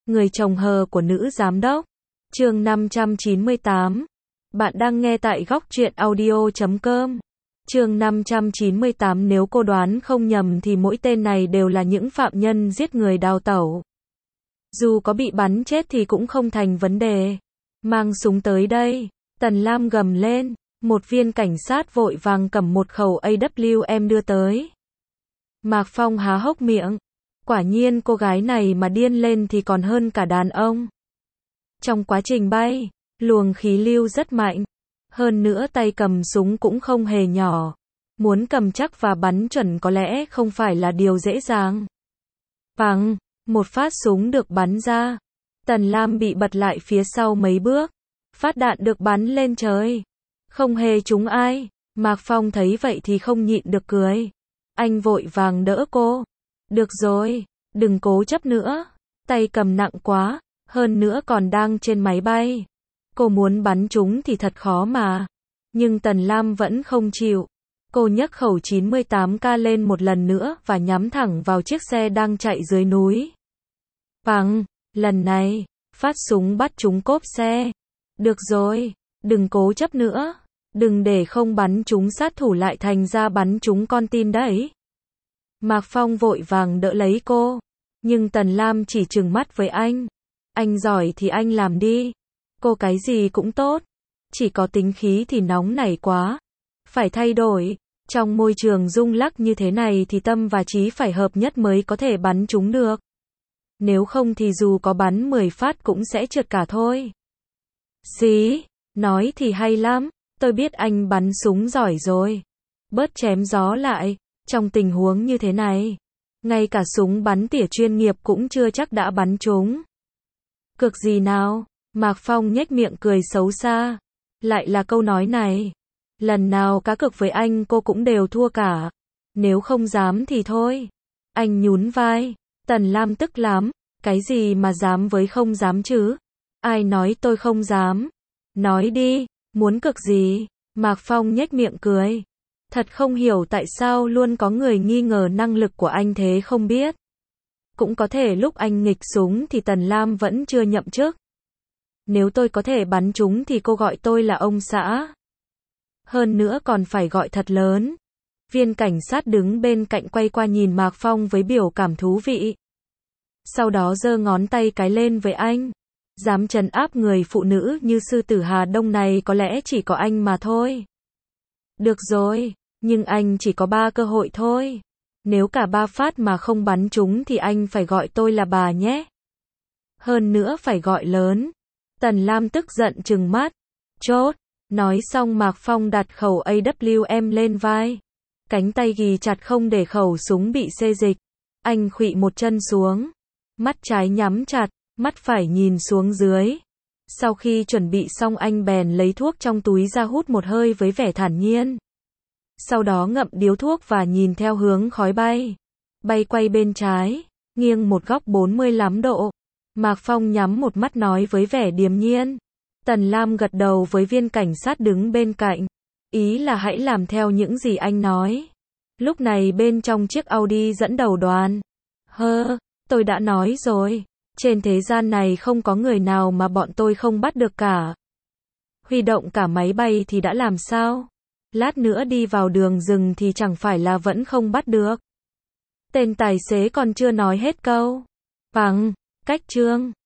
Người chồng hờ của nữ giám đốc. Chương 598. Bạn đang nghe tại góc truyện audio.com. Chương 598. Nếu cô đoán không nhầm thì mỗi tên này đều là những phạm nhân giết người đào tẩu. Dù có bị bắn chết thì cũng không thành vấn đề. Mang súng tới đây. Tần Lam gầm lên. Một viên cảnh sát vội vàng cầm một khẩu AWM đưa tới. Mạc Phong há hốc miệng. Quả nhiên cô gái này mà điên lên thì còn hơn cả đàn ông. Trong quá trình bay, luồng khí lưu rất mạnh. Hơn nữa tay cầm súng cũng không hề nhỏ. Muốn cầm chắc và bắn chuẩn có lẽ không phải là điều dễ dàng. Phăng, một phát súng được bắn ra. Tần Lam bị bật lại phía sau mấy bước. Phát đạn được bắn lên trời. Không hề trúng ai. Mạc Phong thấy vậy thì không nhịn được cười. Anh vội vàng đỡ cô. Được rồi, đừng cố chấp nữa. Tay cầm nặng quá, hơn nữa còn đang trên máy bay. Cô muốn bắn chúng thì thật khó mà. Nhưng Tần Lam vẫn không chịu. Cô nhấc khẩu 98K lên một lần nữa và nhắm thẳng vào chiếc xe đang chạy dưới núi. Phăng, lần này, phát súng bắt trúng cốp xe. Được rồi, đừng cố chấp nữa. Đừng để không bắn trúng sát thủ lại thành ra bắn trúng con tin đấy. Mạc Phong vội vàng đỡ lấy cô. Nhưng Tần Lam chỉ trừng mắt với anh. Anh giỏi thì anh làm đi. Cô cái gì cũng tốt. Chỉ có tính khí thì nóng nảy quá. Phải thay đổi. Trong môi trường rung lắc như thế này thì tâm và trí phải hợp nhất mới có thể bắn chúng được. Nếu không thì dù có bắn 10 phát cũng sẽ trượt cả thôi. Xí, nói thì hay lắm. Tôi biết anh bắn súng giỏi rồi. Bớt chém gió lại. Trong tình huống như thế này, ngay cả súng bắn tỉa chuyên nghiệp cũng chưa chắc đã bắn trúng. Cược gì nào? Mạc Phong nhếch miệng cười xấu xa. Lại là câu nói này. Lần nào cá cược với anh cô cũng đều thua cả. Nếu không dám thì thôi. Anh nhún vai. Tần Lam tức lắm. Cái gì mà dám với không dám chứ? Ai nói tôi không dám? Nói đi, muốn cược gì? Mạc Phong nhếch miệng cười. Thật không hiểu tại sao luôn có người nghi ngờ năng lực của anh thế không biết. Cũng có thể lúc anh nghịch súng thì Tần Lam vẫn chưa nhậm chức. Nếu tôi có thể bắn chúng thì cô gọi tôi là ông xã. Hơn nữa còn phải gọi thật lớn. Viên cảnh sát đứng bên cạnh quay qua nhìn Mạc Phong với biểu cảm thú vị. Sau đó giơ ngón tay cái lên với anh. Dám trấn áp người phụ nữ như sư tử Hà Đông này có lẽ chỉ có anh mà thôi. Được rồi. Nhưng anh chỉ có 3 cơ hội thôi. Nếu cả 3 phát mà không bắn trúng thì anh phải gọi tôi là bà nhé. Hơn nữa phải gọi lớn. Tần Lam tức giận trừng mắt. Chốt. Nói xong Mạc Phong đặt khẩu AWM lên vai. Cánh tay ghì chặt không để khẩu súng bị xê dịch. Anh khuỵu một chân xuống. Mắt trái nhắm chặt, mắt phải nhìn xuống dưới. Sau khi chuẩn bị xong anh bèn lấy thuốc trong túi ra hút một hơi với vẻ thản nhiên. Sau đó ngậm điếu thuốc và nhìn theo hướng khói bay. Bay quay bên trái, nghiêng một góc 45 độ. Mạc Phong nhắm một mắt nói với vẻ điềm nhiên. Tần Lam gật đầu với viên cảnh sát đứng bên cạnh. Ý là hãy làm theo những gì anh nói. Lúc này bên trong chiếc Audi dẫn đầu đoàn. Tôi đã nói rồi. Trên thế gian này không có người nào mà bọn tôi không bắt được cả. Huy động cả máy bay thì đã làm sao? Lát nữa đi vào đường rừng thì chẳng phải là vẫn không bắt được. Tên tài xế còn chưa nói hết câu. Phăng, cách chương.